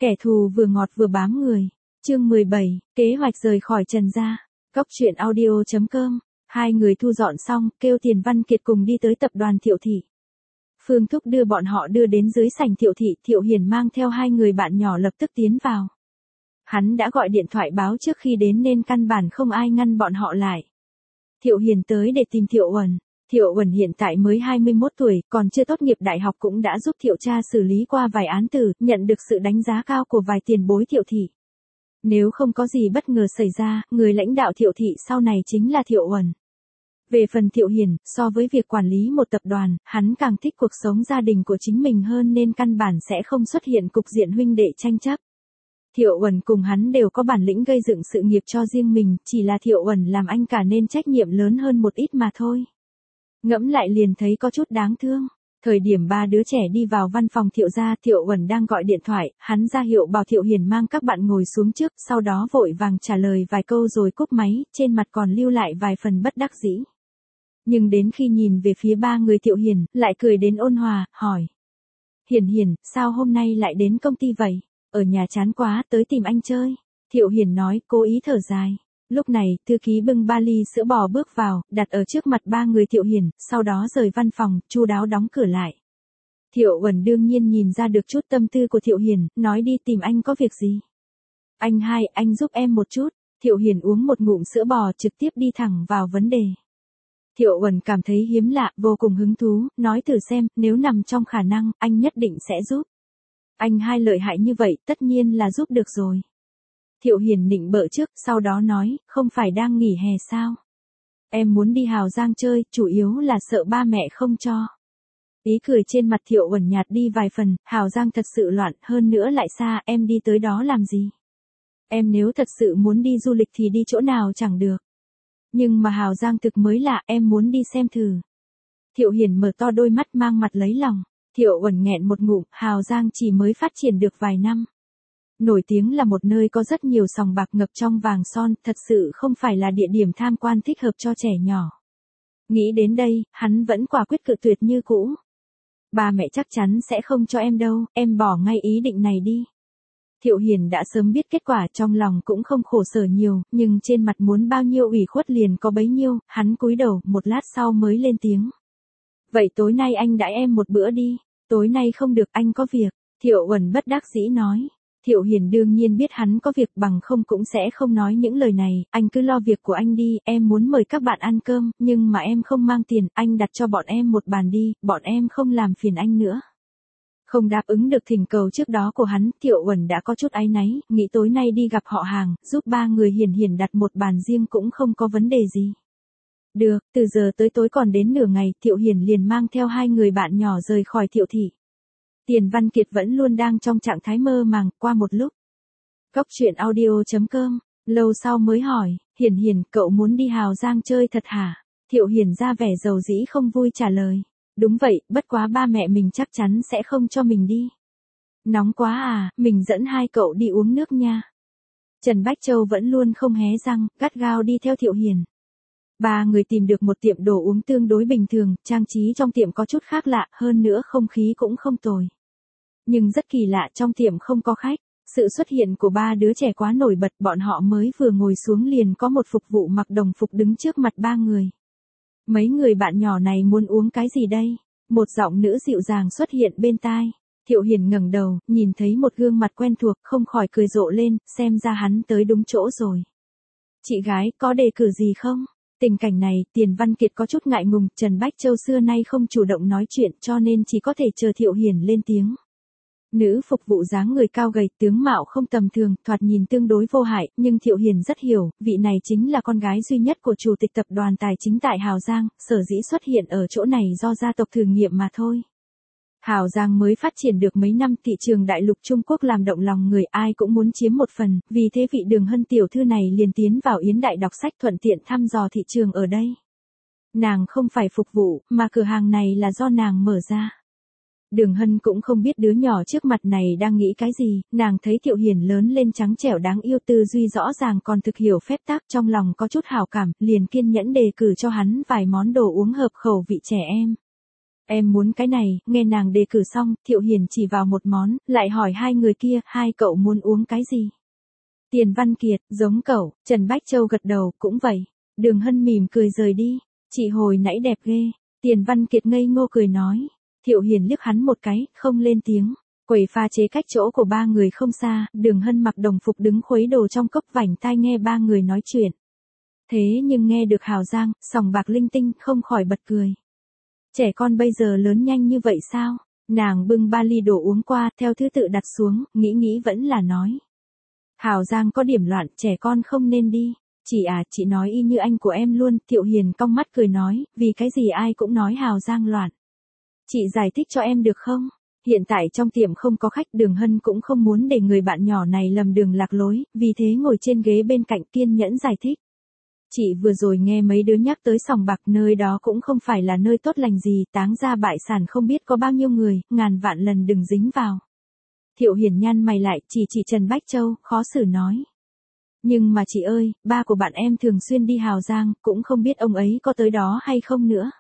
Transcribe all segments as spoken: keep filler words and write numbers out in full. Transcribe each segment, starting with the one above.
Kẻ thù vừa ngọt vừa bám người. Chương mười bảy, kế hoạch rời khỏi Trần gia. Cốc truyện audio chấm com. Hai người thu dọn xong, kêu Tiền Văn Kiệt cùng đi tới tập đoàn Thiệu Thị. Phương Thúc đưa bọn họ đưa đến dưới sảnh Thiệu Thị, Thiệu Hiền mang theo hai người bạn nhỏ lập tức tiến vào. Hắn đã gọi điện thoại báo trước khi đến nên căn bản không ai ngăn bọn họ lại. Thiệu Hiền tới để tìm Thiệu Uẩn. Thiệu Uẩn hiện tại mới hai mươi mốt tuổi, còn chưa tốt nghiệp đại học cũng đã giúp Thiệu cha xử lý qua vài án tử, nhận được sự đánh giá cao của vài tiền bối Thiệu Thị. Nếu không có gì bất ngờ xảy ra, người lãnh đạo Thiệu Thị sau này chính là Thiệu Uẩn. Về phần Thiệu Hiền, so với việc quản lý một tập đoàn, hắn càng thích cuộc sống gia đình của chính mình hơn nên căn bản sẽ không xuất hiện cục diện huynh đệ tranh chấp. Thiệu Uẩn cùng hắn đều có bản lĩnh gây dựng sự nghiệp cho riêng mình, chỉ là Thiệu Uẩn làm anh cả nên trách nhiệm lớn hơn một ít mà thôi. Ngẫm lại liền thấy có chút đáng thương. Thời điểm ba đứa trẻ đi vào văn phòng Thiệu gia, Thiệu Uẩn đang gọi điện thoại, hắn ra hiệu bảo Thiệu Hiền mang các bạn ngồi xuống trước, sau đó vội vàng trả lời vài câu rồi cúp máy, trên mặt còn lưu lại vài phần bất đắc dĩ. Nhưng đến khi nhìn về phía ba người Thiệu Hiền, lại cười đến ôn hòa, hỏi. Hiền Hiền, sao hôm nay lại đến công ty vậy? Ở nhà chán quá, tới tìm anh chơi. Thiệu Hiền nói, cố ý thở dài. Lúc này, thư ký bưng ba ly sữa bò bước vào, đặt ở trước mặt ba người Thiệu Hiền, sau đó rời văn phòng, chu đáo đóng cửa lại. Thiệu Uẩn đương nhiên nhìn ra được chút tâm tư của Thiệu Hiền, nói đi tìm anh có việc gì. Anh hai, anh giúp em một chút. Thiệu Hiền uống một ngụm sữa bò trực tiếp đi thẳng vào vấn đề. Thiệu Uẩn cảm thấy hiếm lạ, vô cùng hứng thú, nói thử xem, nếu nằm trong khả năng, anh nhất định sẽ giúp. Anh hai lợi hại như vậy, tất nhiên là giúp được rồi. Thiệu Hiền nịnh bợ trước, sau đó nói, không phải đang nghỉ hè sao? Em muốn đi Hào Giang chơi, chủ yếu là sợ ba mẹ không cho. Ý cười trên mặt Thiệu Uẩn nhạt đi vài phần, Hào Giang thật sự loạn, hơn nữa lại xa, em đi tới đó làm gì? Em nếu thật sự muốn đi du lịch thì đi chỗ nào chẳng được. Nhưng mà Hào Giang thực mới lạ, em muốn đi xem thử. Thiệu Hiền mở to đôi mắt mang mặt lấy lòng. Thiệu Uẩn nghẹn một ngụm, Hào Giang chỉ mới phát triển được vài năm. Nổi tiếng là một nơi có rất nhiều sòng bạc ngập trong vàng son, thật sự không phải là địa điểm tham quan thích hợp cho trẻ nhỏ. Nghĩ đến đây, hắn vẫn quả quyết cự tuyệt như cũ. Ba mẹ chắc chắn sẽ không cho em đâu, em bỏ ngay ý định này đi. Thiệu Hiền đã sớm biết kết quả, trong lòng cũng không khổ sở nhiều, nhưng trên mặt muốn bao nhiêu ủy khuất liền có bấy nhiêu, hắn cúi đầu, một lát sau mới lên tiếng. Vậy tối nay anh đãi em một bữa đi. Tối nay không được, anh có việc. Thiệu Uẩn bất đắc dĩ nói. Thiệu Hiền đương nhiên biết hắn có việc, bằng không cũng sẽ không nói những lời này, anh cứ lo việc của anh đi, em muốn mời các bạn ăn cơm, nhưng mà em không mang tiền, anh đặt cho bọn em một bàn đi, bọn em không làm phiền anh nữa. Không đáp ứng được thỉnh cầu trước đó của hắn, Thiệu Uẩn đã có chút áy náy, nghĩ tối nay đi gặp họ hàng, giúp ba người Hiền Hiền đặt một bàn riêng cũng không có vấn đề gì. Được, từ giờ tới tối còn đến nửa ngày, Thiệu Hiền liền mang theo hai người bạn nhỏ rời khỏi Thiệu Thị. Tiền Văn Kiệt vẫn luôn đang trong trạng thái mơ màng, qua một lúc. Cốc truyện audio chấm com, lâu sau mới hỏi, Hiền Hiền, cậu muốn đi Hào Giang chơi thật hả? Thiệu Hiền ra vẻ dầu dĩ không vui trả lời. Đúng vậy, bất quá ba mẹ mình chắc chắn sẽ không cho mình đi. Nóng quá à, mình dẫn hai cậu đi uống nước nha. Trần Bách Châu vẫn luôn không hé răng, gắt gao đi theo Thiệu Hiền. Ba người tìm được một tiệm đồ uống tương đối bình thường, trang trí trong tiệm có chút khác lạ, hơn nữa không khí cũng không tồi. Nhưng rất kỳ lạ, trong tiệm không có khách. Sự xuất hiện của ba đứa trẻ quá nổi bật, bọn họ mới vừa ngồi xuống liền có một phục vụ mặc đồng phục đứng trước mặt ba người. Mấy người bạn nhỏ này muốn uống cái gì đây? Một giọng nữ dịu dàng xuất hiện bên tai. Thiệu Hiền ngẩng đầu, nhìn thấy một gương mặt quen thuộc, không khỏi cười rộ lên, xem ra hắn tới đúng chỗ rồi. Chị gái, có đề cử gì không? Tình cảnh này, Tiền Văn Kiệt có chút ngại ngùng, Trần Bách Châu xưa nay không chủ động nói chuyện cho nên chỉ có thể chờ Thiệu Hiền lên tiếng. Nữ phục vụ dáng người cao gầy, tướng mạo không tầm thường, thoạt nhìn tương đối vô hại, nhưng Thiệu Hiền rất hiểu, vị này chính là con gái duy nhất của chủ tịch tập đoàn tài chính tại Hào Giang, sở dĩ xuất hiện ở chỗ này do gia tộc thử nghiệm mà thôi. Hào Giang mới phát triển được mấy năm, thị trường đại lục Trung Quốc làm động lòng người, ai cũng muốn chiếm một phần, vì thế vị Đường Hân tiểu thư này liền tiến vào Yến Đại đọc sách thuận tiện thăm dò thị trường ở đây. Nàng không phải phục vụ, mà cửa hàng này là do nàng mở ra. Đường Hân cũng không biết đứa nhỏ trước mặt này đang nghĩ cái gì, nàng thấy Thiệu Hiền lớn lên trắng trẻo đáng yêu, tư duy rõ ràng còn thực hiểu phép tắc, trong lòng có chút hảo cảm, liền kiên nhẫn đề cử cho hắn vài món đồ uống hợp khẩu vị trẻ em. Em muốn cái này, nghe nàng đề cử xong, Thiệu Hiền chỉ vào một món, lại hỏi hai người kia, hai cậu muốn uống cái gì? Tiền Văn Kiệt, giống cậu, Trần Bách Châu gật đầu, cũng vậy. Đường Hân mỉm cười rời đi, chị hồi nãy đẹp ghê. Tiền Văn Kiệt ngây ngô cười nói. Thiệu Hiền liếc hắn một cái, không lên tiếng. Quầy pha chế cách chỗ của ba người không xa, Đường Hân mặc đồng phục đứng khuấy đồ trong cốc vành tai nghe ba người nói chuyện. Thế nhưng nghe được Hào Giang, sòng bạc linh tinh, không khỏi bật cười. Trẻ con bây giờ lớn nhanh như vậy sao? Nàng bưng ba ly đồ uống qua, theo thứ tự đặt xuống, nghĩ nghĩ vẫn là nói. Hào Giang có điểm loạn, trẻ con không nên đi. Chị à, chị nói y như anh của em luôn. Thiệu Hiền cong mắt cười nói, vì cái gì ai cũng nói Hào Giang loạn. Chị giải thích cho em được không? Hiện tại trong tiệm không có khách, Đường Hân cũng không muốn để người bạn nhỏ này lầm đường lạc lối, vì thế ngồi trên ghế bên cạnh kiên nhẫn giải thích. Chị vừa rồi nghe mấy đứa nhắc tới sòng bạc, nơi đó cũng không phải là nơi tốt lành gì, táng ra bại sản không biết có bao nhiêu người, ngàn vạn lần đừng dính vào. Thiệu Hiền nhăn mày lại, chỉ chỉ Trần Bách Châu, khó xử nói. Nhưng mà chị ơi, ba của bạn em thường xuyên đi Hào Giang, cũng không biết ông ấy có tới đó hay không nữa.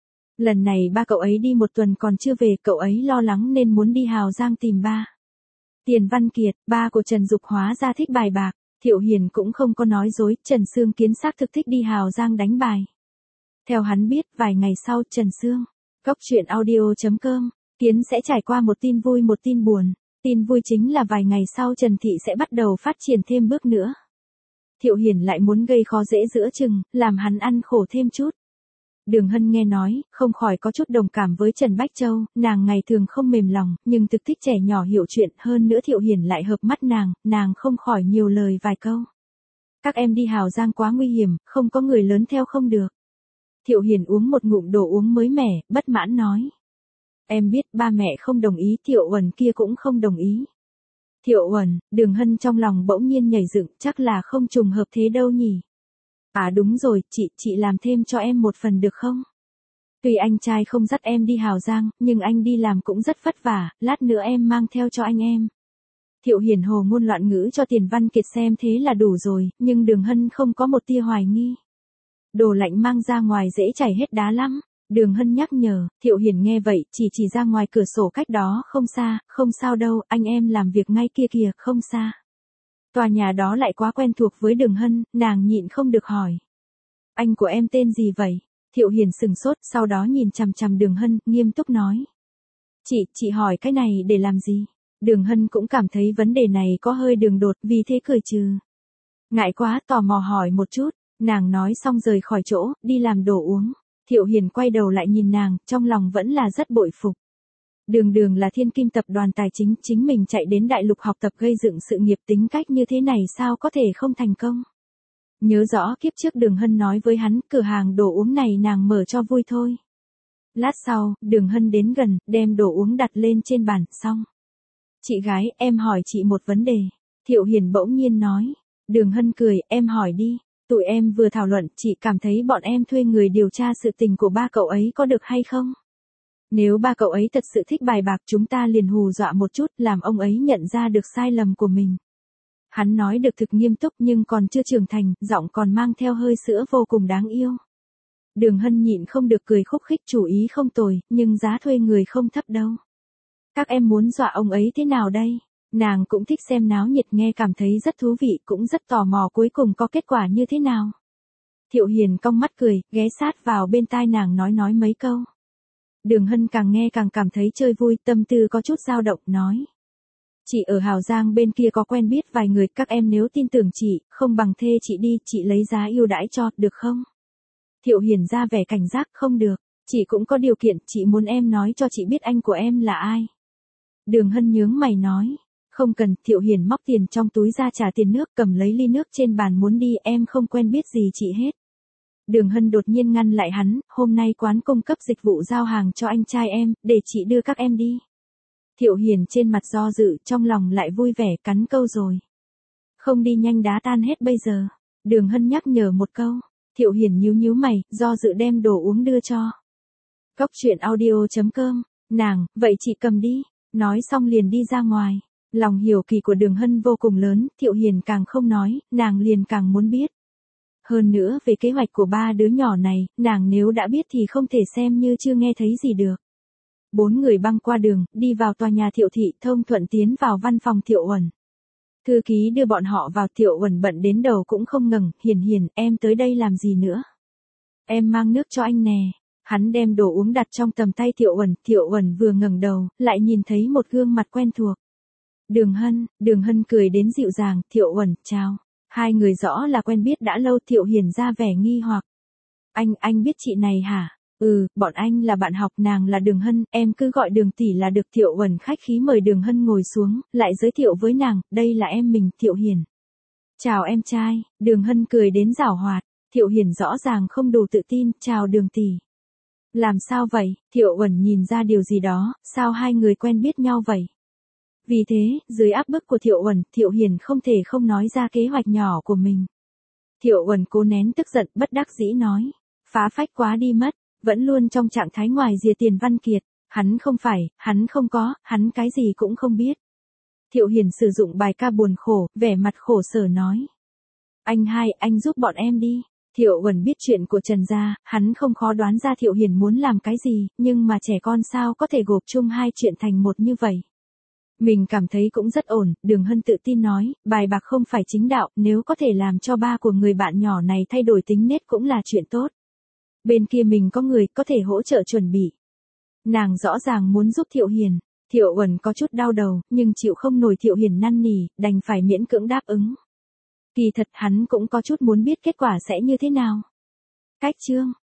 Lần này ba cậu ấy đi một tuần còn chưa về, cậu ấy lo lắng nên muốn đi Hào Giang tìm ba. Tiền Văn Kiệt, ba của Trần Dục hóa ra thích bài bạc. Thiệu Hiền cũng không có nói dối, Trần Sương Kiến xác thực thích đi Hào Giang đánh bài. Theo hắn biết, vài ngày sau, Trần Sương, Cốc truyện audio chấm com, Kiến sẽ trải qua một tin vui một tin buồn. Tin vui chính là vài ngày sau Trần Thị sẽ bắt đầu phát triển thêm bước nữa. Thiệu Hiền lại muốn gây khó dễ giữa chừng, làm hắn ăn khổ thêm chút. Đường Hân nghe nói, không khỏi có chút đồng cảm với Trần Bách Châu, nàng ngày thường không mềm lòng, nhưng thực thích trẻ nhỏ hiểu chuyện, hơn nữa Thiệu Hiền lại hợp mắt nàng, nàng không khỏi nhiều lời vài câu. Các em đi Hào Giang quá nguy hiểm, không có người lớn theo không được. Thiệu Hiền uống một ngụm đồ uống mới mẻ, bất mãn nói. Em biết ba mẹ không đồng ý, Thiệu Uẩn kia cũng không đồng ý. Thiệu Uẩn, Đường Hân trong lòng bỗng nhiên nhảy dựng, chắc là không trùng hợp thế đâu nhỉ. À đúng rồi, chị, chị làm thêm cho em một phần được không? Tuy anh trai không dắt em đi Hào Giang, nhưng anh đi làm cũng rất vất vả, lát nữa em mang theo cho anh em. Thiệu Hiền hồ ngôn loạn ngữ cho Tiền Văn Kiệt xem thế là đủ rồi, nhưng Đường Hân không có một tia hoài nghi. Đồ lạnh mang ra ngoài dễ chảy hết đá lắm. Đường Hân nhắc nhở, Thiệu Hiền nghe vậy, chỉ chỉ ra ngoài cửa sổ cách đó không xa, không sao đâu, anh em làm việc ngay kia kìa, không xa. Tòa nhà đó lại quá quen thuộc với Đường Hân, nàng nhịn không được hỏi. Anh của em tên gì vậy? Thiệu Hiền sừng sốt, sau đó nhìn chằm chằm Đường Hân, nghiêm túc nói. Chị, chị hỏi cái này để làm gì? Đường Hân cũng cảm thấy vấn đề này có hơi đường đột, vì thế cười trừ. Ngại quá, tò mò hỏi một chút, nàng nói xong rời khỏi chỗ, đi làm đồ uống. Thiệu Hiền quay đầu lại nhìn nàng, trong lòng vẫn là rất bội phục. Đường Đường là thiên kim tập đoàn tài chính, chính mình chạy đến đại lục học tập gây dựng sự nghiệp, tính cách như thế này sao có thể không thành công. Nhớ rõ kiếp trước Đường Hân nói với hắn, cửa hàng đồ uống này nàng mở cho vui thôi. Lát sau, Đường Hân đến gần, đem đồ uống đặt lên trên bàn, xong. Chị gái, em hỏi chị một vấn đề. Thiệu Hiền bỗng nhiên nói. Đường Hân cười, em hỏi đi. Tụi em vừa thảo luận, chị cảm thấy bọn em thuê người điều tra sự tình của ba cậu ấy có được hay không? Nếu ba cậu ấy thật sự thích bài bạc, chúng ta liền hù dọa một chút, làm ông ấy nhận ra được sai lầm của mình. Hắn nói được thực nghiêm túc nhưng còn chưa trưởng thành, giọng còn mang theo hơi sữa vô cùng đáng yêu. Đường Hân nhịn không được cười khúc khích, chủ ý không tồi, nhưng giá thuê người không thấp đâu. Các em muốn dọa ông ấy thế nào đây? Nàng cũng thích xem náo nhiệt, nghe cảm thấy rất thú vị, cũng rất tò mò cuối cùng có kết quả như thế nào. Thiệu Hiền cong mắt cười, ghé sát vào bên tai nàng nói nói mấy câu. Đường Hân càng nghe càng cảm thấy chơi vui, tâm tư có chút dao động, nói. Chị ở Hào Giang bên kia có quen biết vài người, các em nếu tin tưởng chị, không bằng thê chị đi, chị lấy giá ưu đãi cho, được không? Thiệu Hiền ra vẻ cảnh giác, không được, chị cũng có điều kiện, chị muốn em nói cho chị biết anh của em là ai. Đường Hân nhướng mày nói. Không cần. Thiệu Hiền móc tiền trong túi ra trả tiền nước, cầm lấy ly nước trên bàn muốn đi, em không quen biết gì chị hết. Đường Hân đột nhiên ngăn lại hắn, hôm nay quán cung cấp dịch vụ giao hàng cho anh trai em, để chị đưa các em đi. Thiệu Hiền trên mặt do dự, trong lòng lại vui vẻ, cắn câu rồi. Không đi nhanh đá tan hết bây giờ. Đường Hân nhắc nhở một câu. Thiệu Hiền nhíu nhíu mày, do dự đem đồ uống đưa cho. Cốc truyện audio chấm com, nàng, vậy chị cầm đi. Nói xong liền đi ra ngoài. Lòng hiểu kỳ của Đường Hân vô cùng lớn, Thiệu Hiền càng không nói, nàng liền càng muốn biết. Hơn nữa về kế hoạch của ba đứa nhỏ này, nàng nếu đã biết thì không thể xem như chưa nghe thấy gì được. Bốn người băng qua đường, đi vào tòa nhà Thiệu thị, thông thuận tiến vào văn phòng Thiệu Uẩn. Thư ký đưa bọn họ vào. Thiệu Uẩn bận đến đầu cũng không ngẩng. Hiền Hiền, em tới đây làm gì nữa? Em mang nước cho anh nè. Hắn đem đồ uống đặt trong tầm tay Thiệu Uẩn. Thiệu Uẩn vừa ngẩng đầu, lại nhìn thấy một gương mặt quen thuộc. Đường Hân. Đường Hân cười đến dịu dàng. Thiệu Uẩn, chào. Hai người rõ là quen biết đã lâu. Thiệu Hiền ra vẻ nghi hoặc. Anh, anh biết chị này hả? Ừ, bọn anh là bạn học, nàng là Đường Hân, em cứ gọi Đường tỷ là được. Thiệu Uẩn khách khí mời Đường Hân ngồi xuống, lại giới thiệu với nàng, đây là em mình, Thiệu Hiền. Chào em trai. Đường Hân cười đến giảo hoạt. Thiệu Hiền rõ ràng không đủ tự tin, chào Đường tỷ. Làm sao vậy? Thiệu Uẩn nhìn ra điều gì đó, sao hai người quen biết nhau vậy? Vì thế, dưới áp bức của Thiệu Uẩn, Thiệu Hiền không thể không nói ra kế hoạch nhỏ của mình. Thiệu Uẩn cố nén tức giận, bất đắc dĩ nói. Phá phách quá đi mất, vẫn luôn trong trạng thái ngoài rìa Tiền Văn Kiệt. Hắn không phải, hắn không có, hắn cái gì cũng không biết. Thiệu Hiền sử dụng bài ca buồn khổ, vẻ mặt khổ sở nói. Anh hai, anh giúp bọn em đi. Thiệu Uẩn biết chuyện của Trần gia, hắn không khó đoán ra Thiệu Hiền muốn làm cái gì, nhưng mà trẻ con sao có thể gộp chung hai chuyện thành một như vậy. Mình cảm thấy cũng rất ổn. Đường Hân tự tin nói, bài bạc không phải chính đạo, nếu có thể làm cho ba của người bạn nhỏ này thay đổi tính nết cũng là chuyện tốt. Bên kia mình có người có thể hỗ trợ chuẩn bị. Nàng rõ ràng muốn giúp Thiệu Hiền. Thiệu Uẩn có chút đau đầu, nhưng chịu không nổi Thiệu Hiền năn nỉ, đành phải miễn cưỡng đáp ứng. Kỳ thật hắn cũng có chút muốn biết kết quả sẽ như thế nào. Cách chương